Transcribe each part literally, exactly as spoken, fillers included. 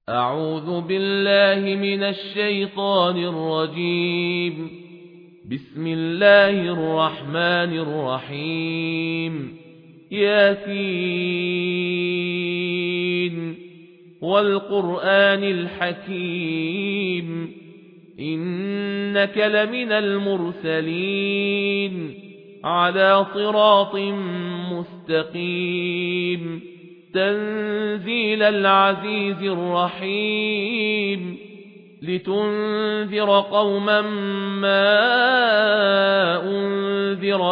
أعوذ بالله من الشيطان الرجيم. بسم الله الرحمن الرحيم. ياسين والقرآن الحكيم إنك لمن المرسلين على صراط مستقيم تنزيل العزيز الرحيم لتنذر قوما ما أنذر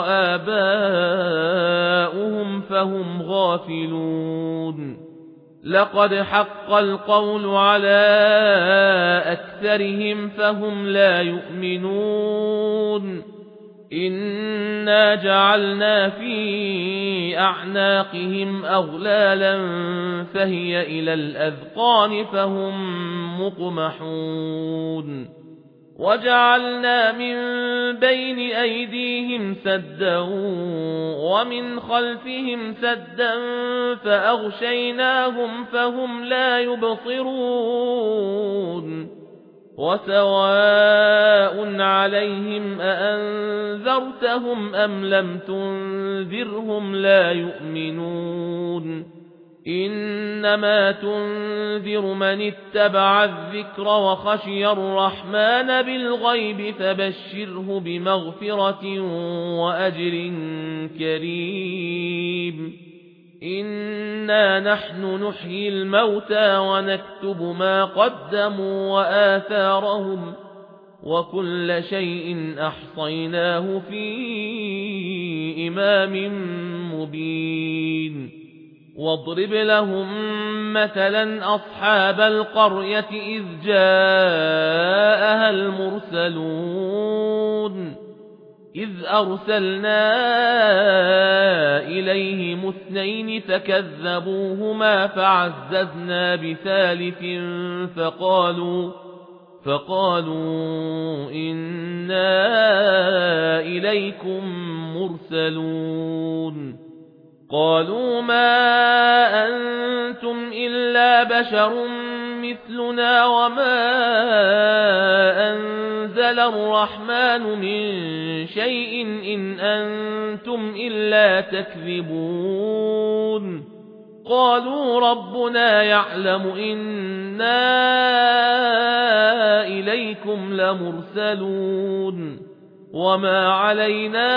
آباؤهم فهم غافلون لقد حق القول على أكثرهم فهم لا يؤمنون إنا جعلنا في أعناقهم أغلالا فهي إلى الأذقان فهم مقمحون وجعلنا من بين أيديهم سدا ومن خلفهم سدا فأغشيناهم فهم لا يبصرون وسواء عليهم أأنذرتهم أم لم تنذرهم لا يؤمنون إنما تنذر من اتبع الذكر وخشي الرحمن بالغيب فبشره بمغفرة وأجر كريم إنا نحن نحيي الموتى ونكتب ما قدموا وآثارهم وكل شيء أحصيناه في إمام مبين واضرب لهم مثلا أصحاب القرية إذ جاءها المرسلون إذ أرسلنا إليهم اثنين فكذبوهما فعززنا بثالث فقالوا فقالوا إنا إليكم مرسلون قالوا ما أنتم إلا بشر مثلنا وما أنزل الرحمن من شيء إن أنتم إلا تكذبون قالوا ربنا يعلم إنا إليكم لمرسلون وما علينا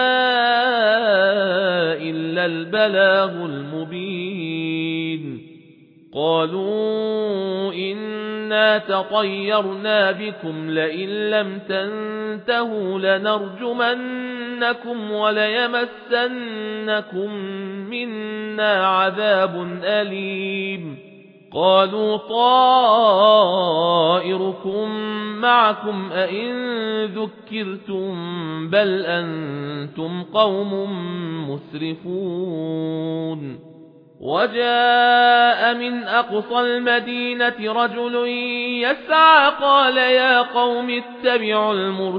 إلا البلاغ المبين قالوا إنا تطيرنا بكم لئن لم تنتهوا لنرجمنكم وليمسنكم منا عذاب أليم قالوا طائركم معكم أئن ذكرتم بل أنتم قوم مسرفون وجاء من أقصى المدينة رجل يسعى قال يا قوم اتبعوا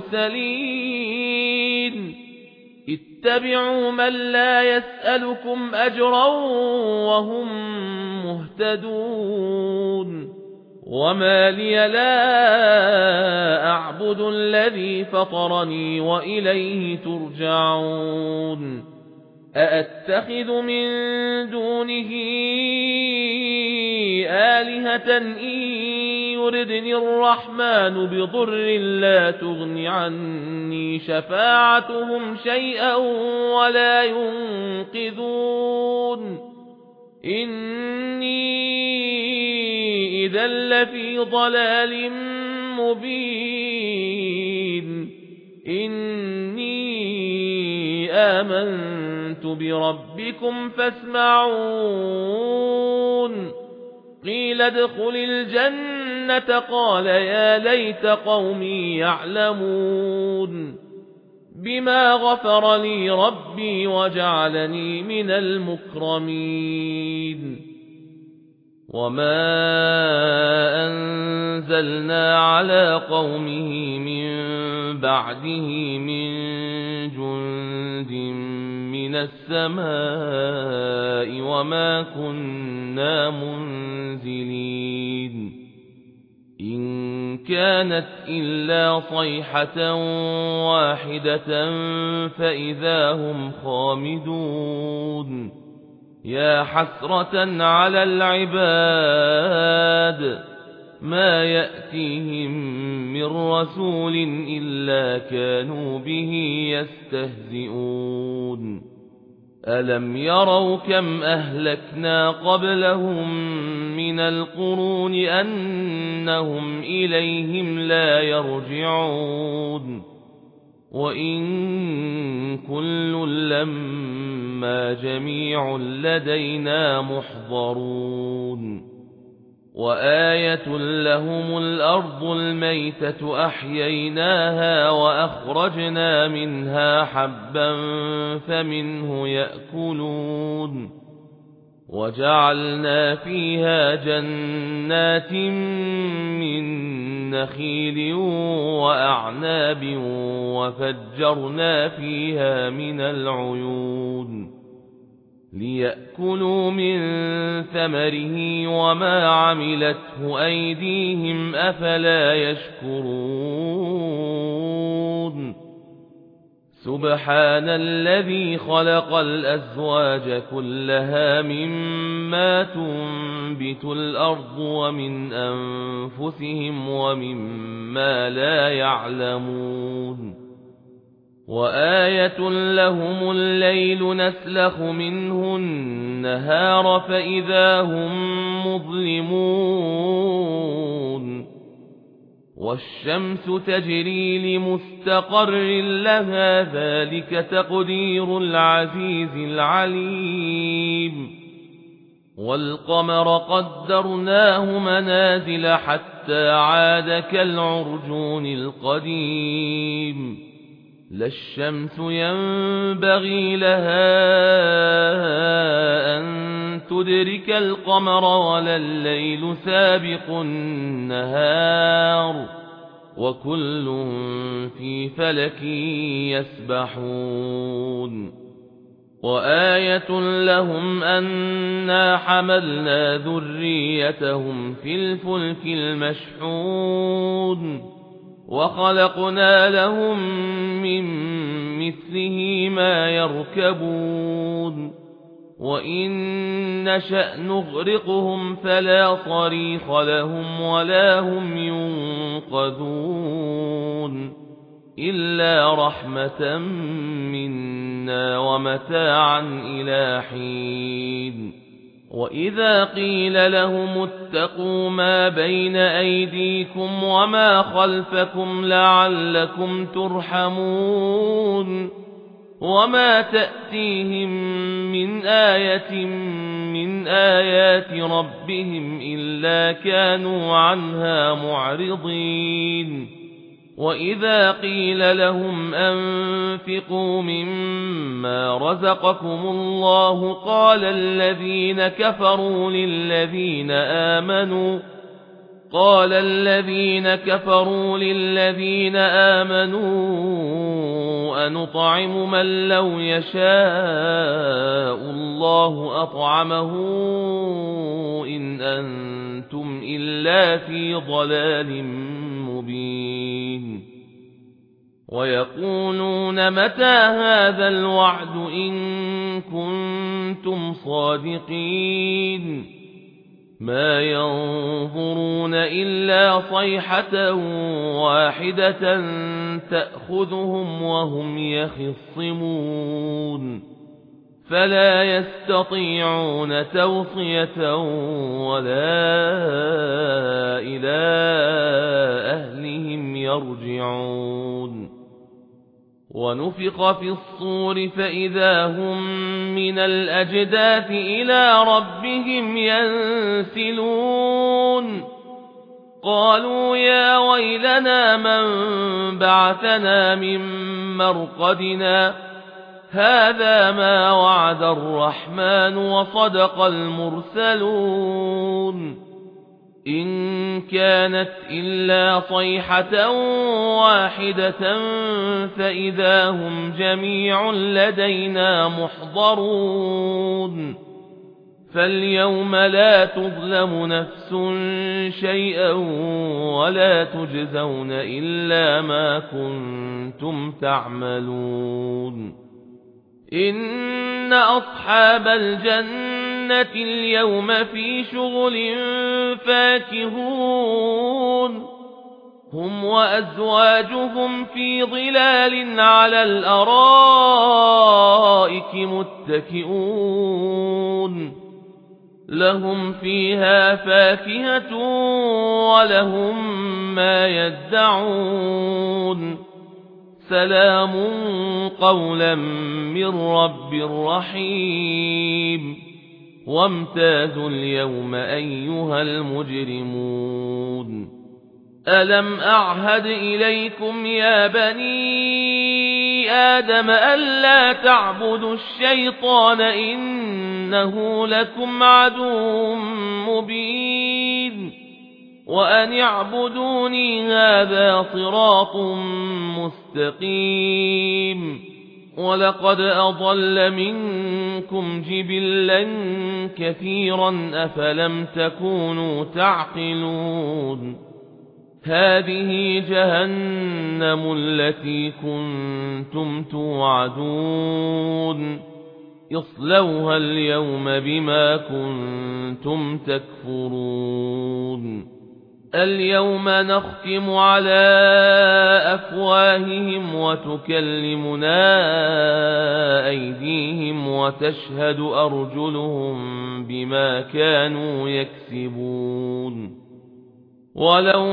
المرسلين اتبعوا من لا يسألكم أجرا وهم مهتدون وما لي لا أعبد الذي فطرني وإليه ترجعون أأتخذ من دونه آلهة إن يردني الرحمن بضر لا تغن عني شفاعتهم شيئا ولا ينقذون إني إذا لفي ضلال مبين إني آمنت بربكم فاسمعون قيل ادخل الجنة قال يا ليت قومي يعلمون بما غفر لي ربي وجعلني من المكرمين وما أنزلنا على قومه من بعده من جند من السماء وما كنا منزلين كانت إلا صيحة واحدة فإذا هم خامدون يا حسرة على العباد ما يأتيهم من رسول إلا كانوا به يستهزئون ألم يروا كم أهلكنا قبلهم من القرون أنهم إليهم لا يرجعون وإن كل لما جميع لدينا محضرون وآية لهم الأرض الميتة أحييناها وأخرجنا منها حبا فمنه يأكلون وجعلنا فيها جنات من نخيل وأعناب وفجرنا فيها من العيون ليأكلوا من ثمره وما عملته أيديهم أفلا يشكرون سبحان الذي خلق الأزواج كلها مما تنبت الأرض ومن أنفسهم ومما لا يعلمون وآية لهم الليل نسلخ منه النهار فإذا هم مظلمون والشمس تجري لمستقر لها ذلك تقدير العزيز العليم والقمر قدرناه منازل حتى عاد كالعرجون القديم لا الشمس ينبغي لها أن تدرك القمر ولا الليل سابق النهار وكل في فلك يسبحون وآية لهم أنا حملنا ذريتهم في الفلك المشحون وخلقنا لهم من مثله ما يركبون وإن نشأ نغرقهم فلا صريخ لهم ولا هم ينقذون إلا رحمة منا ومتاعا إلى حين وإذا قيل لهم اتقوا ما بين أيديكم وما خلفكم لعلكم ترحمون وما تأتيهم من آية من آيات ربهم إلا كانوا عنها معرضين وإذا قيل لهم أنفقوا مما رزقكم الله قال الذين كفروا للذين آمنوا قال الذين كفروا للذين آمنوا أنطعم من لو يشاء الله أطعمه إن أنتم إلا في ضلال مبين ويقولون متى هذا الوعد إن كنتم صادقين ما ينظرون إلا صيحة واحدة تأخذهم وهم يخصمون فلا يستطيعون توصية ولا إلى أهلهم يرجعون ونفخ في الصور فإذا هم من الأجداث إلى ربهم ينسلون قالوا يا ويلنا من بعثنا من مرقدنا هذا ما وعد الرحمن وصدق المرسلون إن كانت إلا صيحة واحدة فإذا هم جميع لدينا محضرون فاليوم لا تظلم نفس شيئا ولا تجزون إلا ما كنتم تعملون إن أصحاب الجنة اليوم في شغل فاكهون هم وأزواجهم في ظلال على الأرائك متكئون لهم فيها فاكهة ولهم ما يدعون سلام قولا من رب رحيم وامتازوا اليوم أيها المجرمون ألم أعهد إليكم يا بني آدم ألا تعبدوا الشيطان إنه لكم عدو مبين وأن اعبدوني هذا صراط مستقيم ولقد أضل منكم جبلا كثيرا أفلم تكونوا تعقلون هذه جهنم التي كنتم توعدون اصلوها اليوم بما كنتم تكفرون اليوم نختم على أفواههم وتكلمنا أيديهم وتشهد أرجلهم بما كانوا يكسبون ولو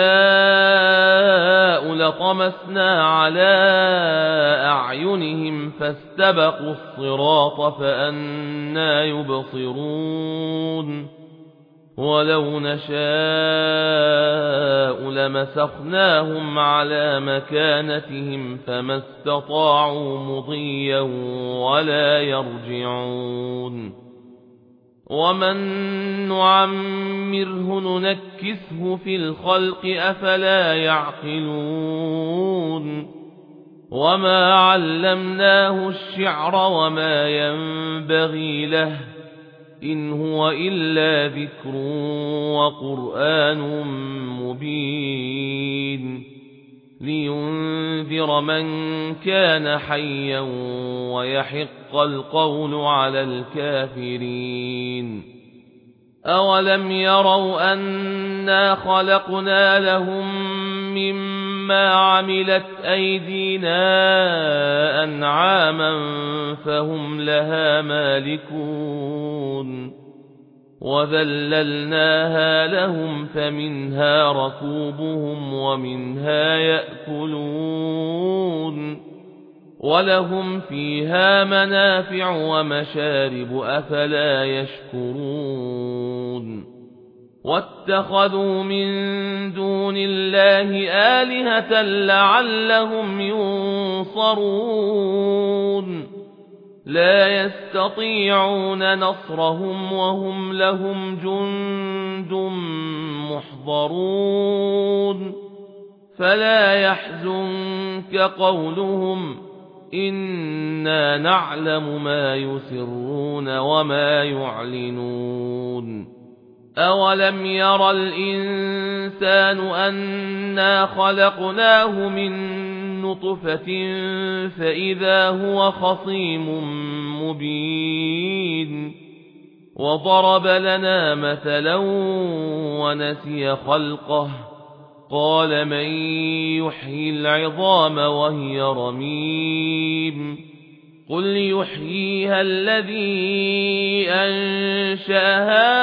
نشاء لطمسنا على أعينهم فاستبقوا الصراط فأنى يبصرون ولو نشاء لمسخناهم على مكانتهم فما استطاعوا مضيا ولا يرجعون ومن نعمره ننكسه في الخلق أفلا يعقلون وما علمناه الشعر وما ينبغي له إن هو إلا ذكر وقرآن مبين لينذر من كان حيا ويحق القول على الكافرين أولم يروا أنا خلقنا لهم مما عملت أيدينا أنعاما فهم لها مالكون وذللناها لهم فمنها ركوبهم ومنها يأكلون ولهم فيها منافع ومشارب أفلا يشكرون واتخذوا من دون الله آلهة لعلهم ينصرون لا يستطيعون نصرهم وهم لهم جند محضرون فلا يحزنك قولهم إنا نعلم ما يسرون وما يعلنون أولم ير الإنسان أنا خلقناه من نطفة فإذا هو خصيم مبين وضرب لنا مثلا ونسي خلقه قال من يحيي العظام وهي رميم قل يحييها الذي أنشأها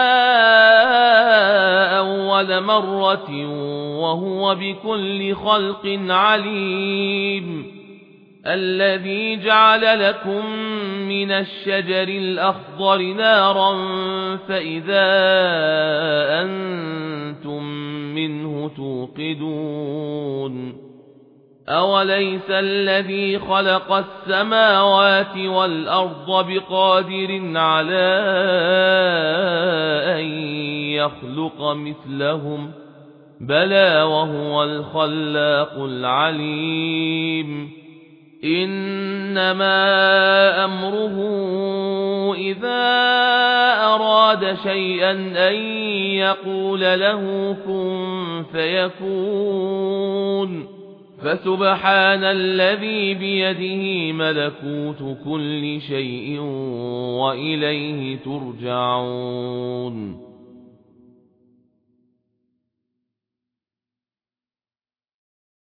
أول مرة وهو بكل خلق عليم الذي جعل لكم من الشجر الأخضر نارا فإذا أنتم منه توقدون أوليس الذي خلق السماوات والأرض بقادر على أن يخلق مثلهم بلى وهو الخلاق العليم إنما أمره إذا أراد شيئا أن يقول له كن فيكون فسبحان الذي بيده ملكوت كل شيء وإليه ترجعون